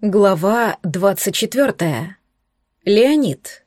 Глава 24. Леонид.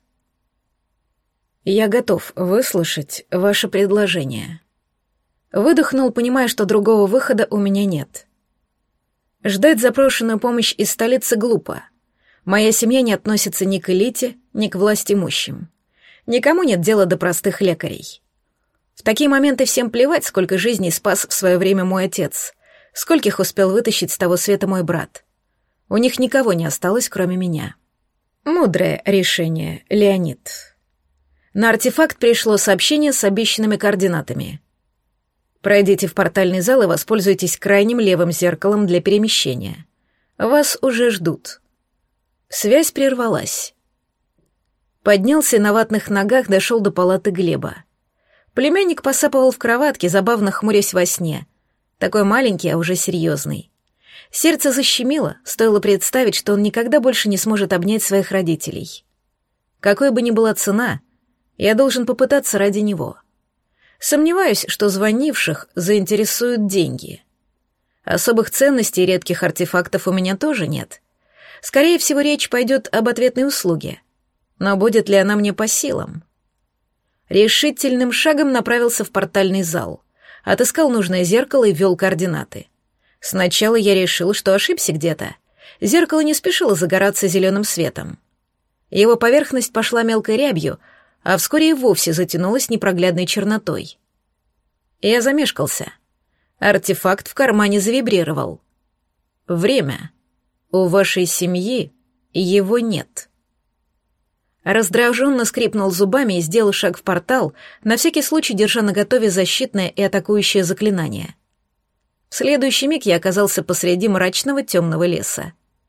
Я готов выслушать ваше предложение. Выдохнул, понимая, что другого выхода у меня нет. Ждать запрошенную помощь из столицы глупо. Моя семья не относится ни к элите, ни к властимущим. Никому нет дела до простых лекарей. В такие моменты всем плевать, сколько жизней спас в свое время мой отец, скольких успел вытащить с того света мой брат. У них никого не осталось, кроме меня. Мудрое решение, Леонид. На артефакт пришло сообщение с обещанными координатами. Пройдите в портальный зал и воспользуйтесь крайним левым зеркалом для перемещения. Вас уже ждут. Связь прервалась. Поднялся и на ватных ногах дошел до палаты Глеба. Племянник посапывал в кроватке, забавно хмурясь во сне. Такой маленький, а уже серьезный. Сердце защемило, стоило представить, что он никогда больше не сможет обнять своих родителей. Какой бы ни была цена, я должен попытаться ради него. Сомневаюсь, что звонивших заинтересуют деньги. Особых ценностей и редких артефактов у меня тоже нет. Скорее всего, речь пойдет об ответной услуге. Но будет ли она мне по силам? Решительным шагом направился в портальный зал, отыскал нужное зеркало и ввел координаты. Сначала я решил, что ошибся где-то. Зеркало не спешило загораться зеленым светом. Его поверхность пошла мелкой рябью, а вскоре и вовсе затянулась непроглядной чернотой. Я замешкался. Артефакт в кармане завибрировал. Время. У вашей семьи его нет. Раздраженно скрипнул зубами и сделал шаг в портал, на всякий случай держа наготове защитное и атакующее заклинание. В следующий миг я оказался посреди мрачного темного леса.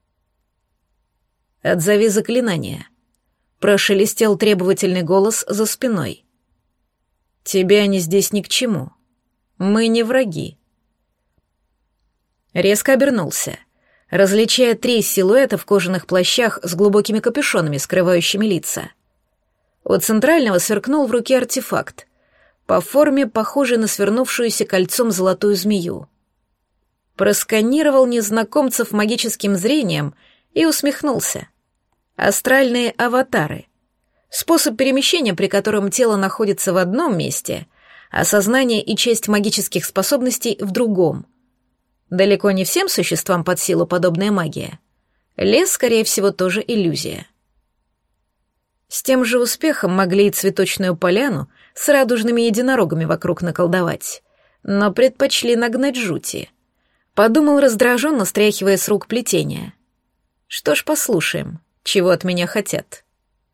«Отзови заклинание», — прошелестел требовательный голос за спиной. «Тебе они здесь ни к чему. Мы не враги». Резко обернулся, различая 3 силуэта в кожаных плащах с глубокими капюшонами, скрывающими лица. У центрального сверкнул в руке артефакт, по форме похожий на свернувшуюся кольцом золотую змею. Просканировал незнакомцев магическим зрением и усмехнулся. Астральные аватары. Способ перемещения, при котором тело находится в одном месте, а сознание и часть магических способностей в другом. Далеко не всем существам под силу подобная магия. Лес, скорее всего, тоже иллюзия. С тем же успехом могли и цветочную поляну с радужными единорогами вокруг наколдовать, но предпочли нагнать жути. Подумал раздраженно, стряхивая с рук плетение. Что ж, послушаем, чего от меня хотят.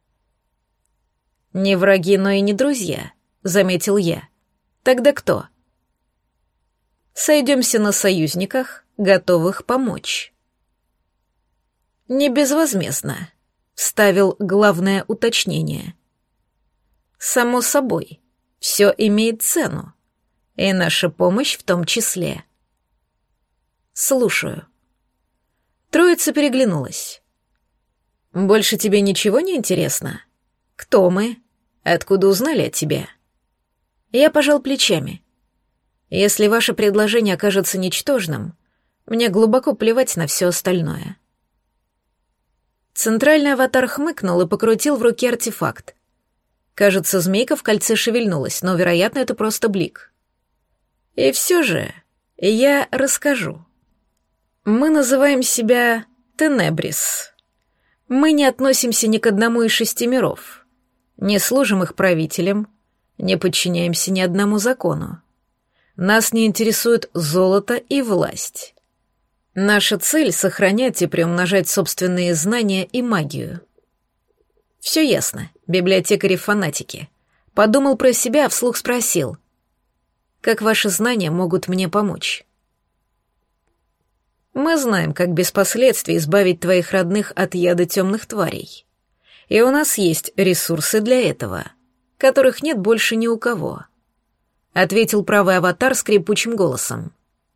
Не враги, но и не друзья, заметил я. Тогда кто? Сойдемся на союзниках, готовых помочь. Не безвозмездно, вставил главное уточнение. Само собой, все имеет цену, и наша помощь в том числе. «Слушаю». Троица переглянулась. «Больше тебе ничего не интересно? Кто мы? Откуда узнали о тебе?» Я пожал плечами. «Если ваше предложение окажется ничтожным, мне глубоко плевать на все остальное». Центральный аватар хмыкнул и покрутил в руке артефакт. Кажется, змейка в кольце шевельнулась, но, вероятно, это просто блик. «И все же я расскажу». Мы называем себя Тенебрис. Мы не относимся ни к одному из 6 миров, не служим их правителям, не подчиняемся ни одному закону. Нас не интересует золото и власть. Наша цель — сохранять и приумножать собственные знания и магию. Все ясно, библиотекари-фанатики. Подумал про себя, а вслух спросил, как ваши знания могут мне помочь? Мы знаем, как без последствий избавить твоих родных от яда темных тварей. И у нас есть ресурсы для этого, которых нет больше ни у кого», — ответил правый аватар скрипучим голосом.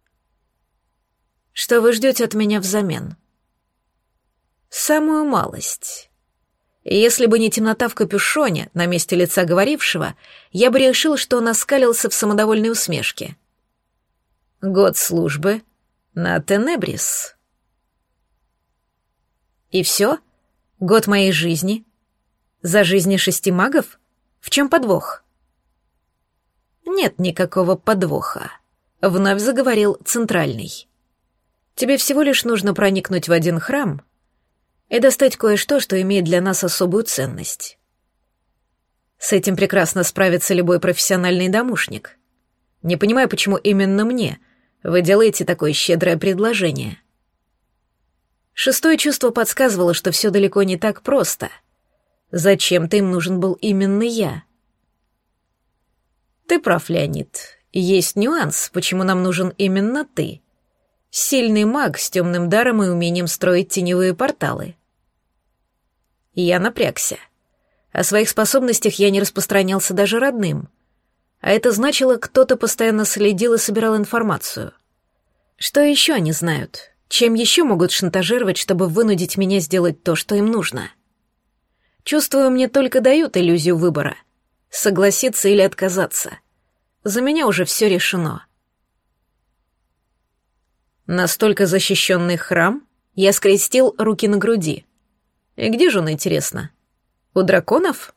«Что вы ждете от меня взамен?» «Самую малость. Если бы не темнота в капюшоне на месте лица говорившего, я бы решил, что он оскалился в самодовольной усмешке. Год службы на Тенебрис. И все? Год моей жизни? За жизни 6 магов? В чем подвох? Нет никакого подвоха, вновь заговорил Центральный. Тебе всего лишь нужно проникнуть в один храм и достать кое-что, что имеет для нас особую ценность. С этим прекрасно справится любой профессиональный домушник. Не понимаю, почему именно мне вы делаете такое щедрое предложение. Шестое чувство подсказывало, что все далеко не так просто. Зачем-то им нужен был именно я. Ты прав, Леонид. Есть нюанс, почему нам нужен именно ты. Сильный маг с темным даром и умением строить теневые порталы. Я напрягся. О своих способностях я не распространялся даже родным. А это значило, кто-то постоянно следил и собирал информацию. Что еще они знают? Чем еще могут шантажировать, чтобы вынудить меня сделать то, что им нужно? Чувствую, мне только дают иллюзию выбора. Согласиться или отказаться. За меня уже все решено. Настолько защищенный храм? Я скрестил руки на груди. И где же он, интересно? У драконов?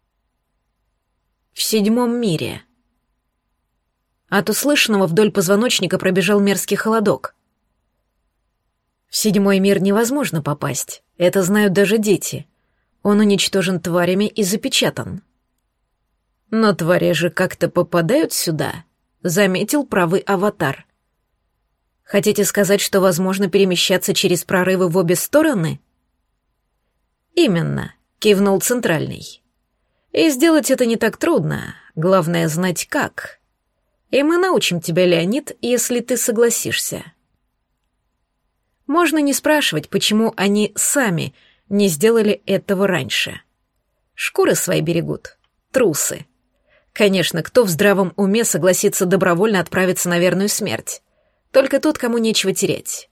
В 7 мире. От услышанного вдоль позвоночника пробежал мерзкий холодок. В 7 мир невозможно попасть. Это знают даже дети. Он уничтожен тварями и запечатан. Но твари же как-то попадают сюда, заметил правый аватар. Хотите сказать, что возможно перемещаться через прорывы в обе стороны? Именно, кивнул Центральный. И сделать это не так трудно, главное знать как. И мы научим тебя, Леонид, если ты согласишься. Можно не спрашивать, почему они сами не сделали этого раньше. Шкуры свои берегут, трусы. Конечно, кто в здравом уме согласится добровольно отправиться на верную смерть? Только тот, кому нечего терять.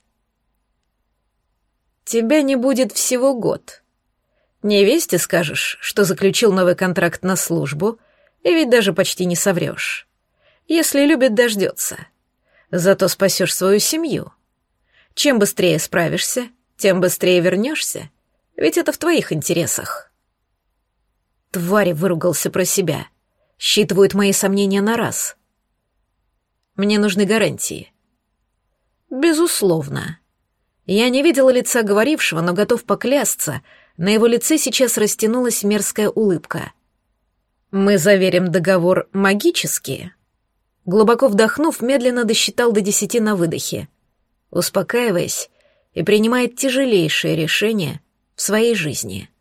Тебя не будет всего год. Невесте скажешь, что заключил новый контракт на службу, и ведь даже почти не соврешь. Если любит, дождется. Зато спасешь свою семью. Чем быстрее справишься, тем быстрее вернешься, ведь это в твоих интересах. Тварь, выругался про себя. Считывают мои сомнения на раз. Мне нужны гарантии. Безусловно. Я не видела лица говорившего, но готов поклясться, на его лице сейчас растянулась мерзкая улыбка. Мы заверим договор магически. Глубоко вдохнув, медленно досчитал до 10 на выдохе, успокаиваясь и принимая тяжелейшее решение в своей жизни.